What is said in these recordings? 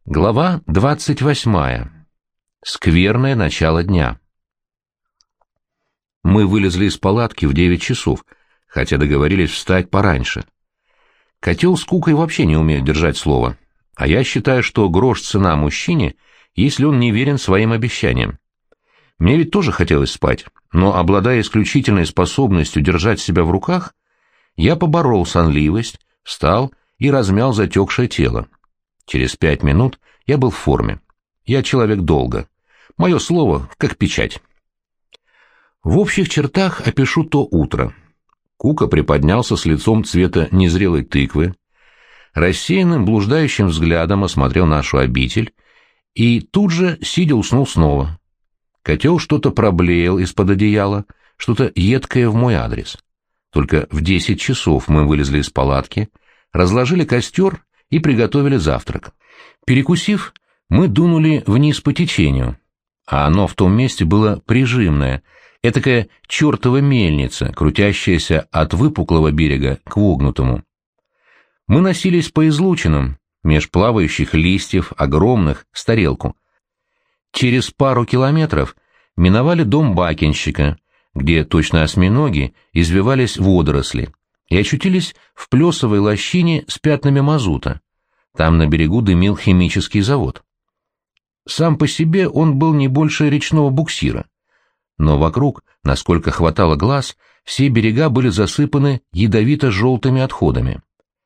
Глава 28. Скверное начало дня. Мы вылезли из палатки в 9 часов, хотя договорились встать пораньше. Котел с Кукой вообще не умеют держать слово, а я считаю, что грош цена мужчине, если он не верен своим обещаниям. Мне ведь тоже хотелось спать, но, обладая исключительной способностью держать себя в руках, я поборол сонливость, встал и размял затекшее тело. Через 5 минут я был в форме. Я человек долго. Мое слово как печать. В общих чертах опишу то утро. Кука приподнялся с лицом цвета незрелой тыквы, рассеянным блуждающим взглядом осмотрел нашу обитель и тут же, сидя, уснул снова. Котел что-то проблеял из-под одеяла, что-то едкое в мой адрес. Только в 10 часов мы вылезли из палатки, разложили костер и приготовили завтрак. Перекусив, мы дунули вниз по течению, а оно в том месте было прижимное, этакая чертова мельница, крутящаяся от выпуклого берега к вогнутому. Мы носились по излучинам, меж плавающих листьев, огромных, с тарелку. Через пару километров миновали дом бакенщика, где, точно осьминоги, извивались водоросли, и очутились в плесовой лощине с пятнами мазута. Там на берегу дымил химический завод. Сам по себе он был не больше речного буксира, но вокруг, насколько хватало глаз, все берега были засыпаны ядовито-желтыми отходами.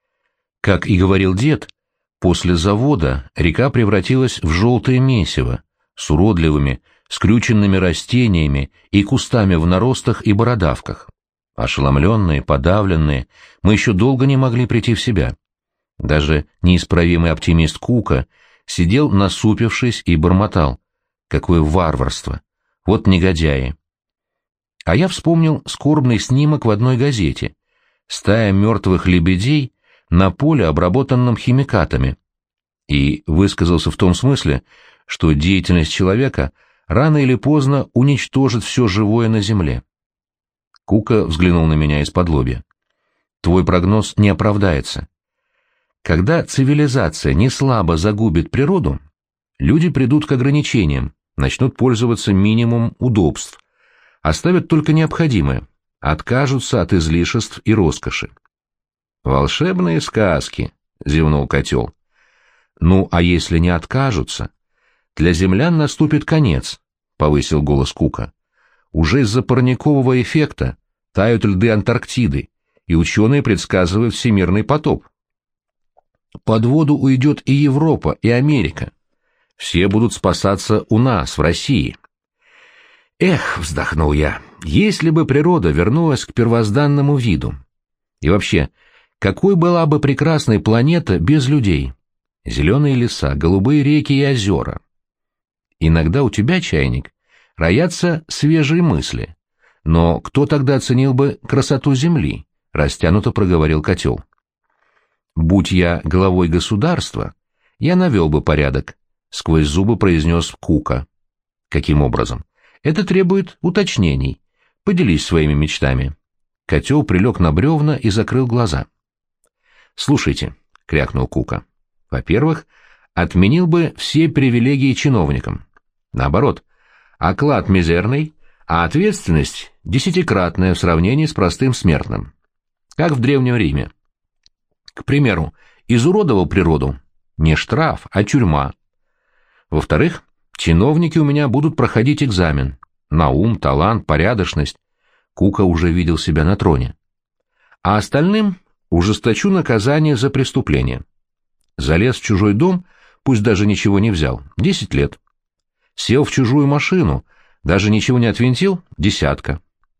Как и говорил дед, после завода река превратилась в желтое месиво с уродливыми, скрюченными растениями и кустами в наростах и бородавках. Ошеломленные, подавленные, мы еще долго не могли прийти в себя. Даже неисправимый оптимист Кука сидел насупившись и бормотал. Какое варварство! Вот негодяи! А я вспомнил скорбный снимок в одной газете. Стая мертвых лебедей на поле, обработанном химикатами. И высказался в том смысле, что деятельность человека рано или поздно уничтожит все живое на земле. Кука взглянул на меня из-подлобья. Твой прогноз не оправдается. Когда цивилизация неслабо загубит природу, люди придут к ограничениям, начнут пользоваться минимумом удобств, оставят только необходимое, откажутся от излишеств и роскоши. «Волшебные сказки», — зевнул котел. «Ну, а если не откажутся? Для землян наступит конец», — повысил голос Кука. «Уже из-за парникового эффекта тают льды Антарктиды, и ученые предсказывают всемирный потоп. Под воду уйдет и Европа, и Америка. Все будут спасаться у нас, в России». «Эх», — вздохнул я, — «если бы природа вернулась к первозданному виду. И вообще, какой была бы прекрасной планета без людей? Зеленые леса, голубые реки и озера. Иногда у тебя, чайник, роятся свежие мысли. Но кто тогда оценил бы красоту земли?» — растянуто проговорил котел. «Будь я главой государства, я навел бы порядок», — сквозь зубы произнес Кука. «Каким образом? Это требует уточнений. Поделись своими мечтами». Котел прилег на бревна и закрыл глаза. «Слушайте», — крякнул Кука, — «во-первых, отменил бы все привилегии чиновникам. Наоборот, оклад мизерный, а ответственность десятикратная в сравнении с простым смертным. Как в Древнем Риме. К примеру, изуродовал природу — не штраф, а тюрьма. Во-вторых, чиновники у меня будут проходить экзамен. На ум, талант, порядочность. Кука уже видел себя на троне. А остальным ужесточу наказание за преступление. Залез в чужой дом, пусть даже ничего не взял, 10 лет. Сел в чужую машину, даже ничего не отвинтил, 10.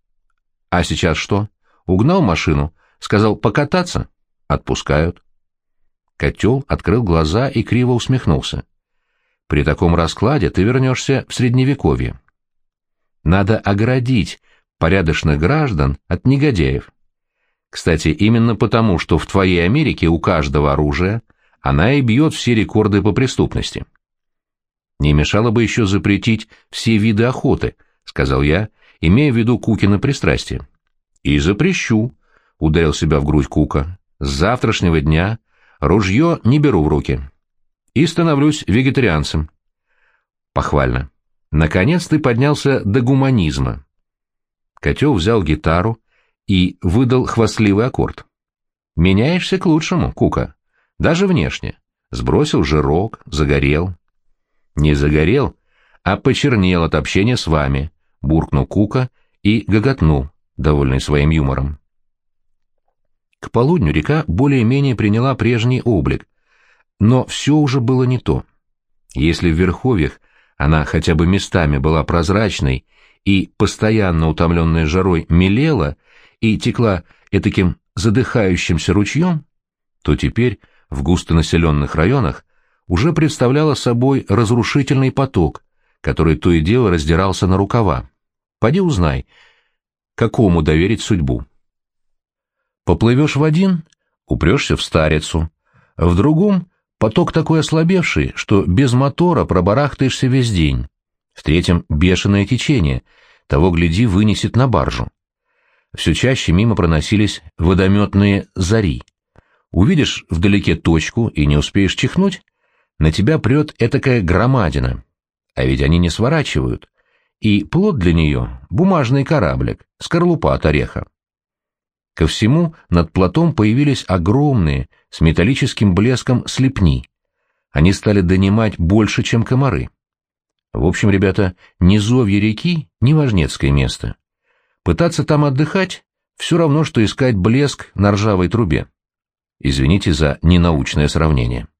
А сейчас что? Угнал машину, сказал покататься? Отпускают. Котел открыл глаза и криво усмехнулся. При таком раскладе ты вернешься в Средневековье. Надо оградить порядочных граждан от негодяев. Кстати, именно потому, что в твоей Америке у каждого оружие, она и бьет все рекорды по преступности. Не мешало бы еще запретить все виды охоты, — сказал я, имея в виду Кукино пристрастие. — И запрещу, — ударил себя в грудь Кука. — С завтрашнего дня ружье не беру в руки. и становлюсь вегетарианцем. Похвально. Наконец ты поднялся до гуманизма. Котел взял гитару и выдал хвастливый аккорд. Меняешься к лучшему, Кука. Даже внешне. Сбросил жирок, загорел. Не загорел, а почернел от общения с вами, буркнул Кука и гоготнул, довольный своим юмором. К полудню река более-менее приняла прежний облик, но все уже было не то. Если в верховьях она хотя бы местами была прозрачной и, постоянно утомленная жарой, мелела и текла этаким задыхающимся ручьем, то теперь в густонаселенных районах уже представляла собой разрушительный поток, который то и дело раздирался на рукава. Поди узнай, какому доверить судьбу. Поплывешь в один — упрешься в старицу, в другом — поток такой ослабевший, что без мотора пробарахтаешься весь день, в третьем — бешеное течение, того, гляди, вынесет на баржу. Все чаще мимо проносились водометные зари. Увидишь вдалеке точку и не успеешь чихнуть, на тебя прет этакая громадина. А ведь они не сворачивают. И плод для нее — бумажный кораблик, скорлупа от ореха. Ко всему над плотом появились огромные, с металлическим блеском слепни. Они стали донимать больше, чем комары. В общем, ребята, низовье реки — неважнецкое место. Пытаться там отдыхать — все равно, что искать блеск на ржавой трубе. Извините за ненаучное сравнение.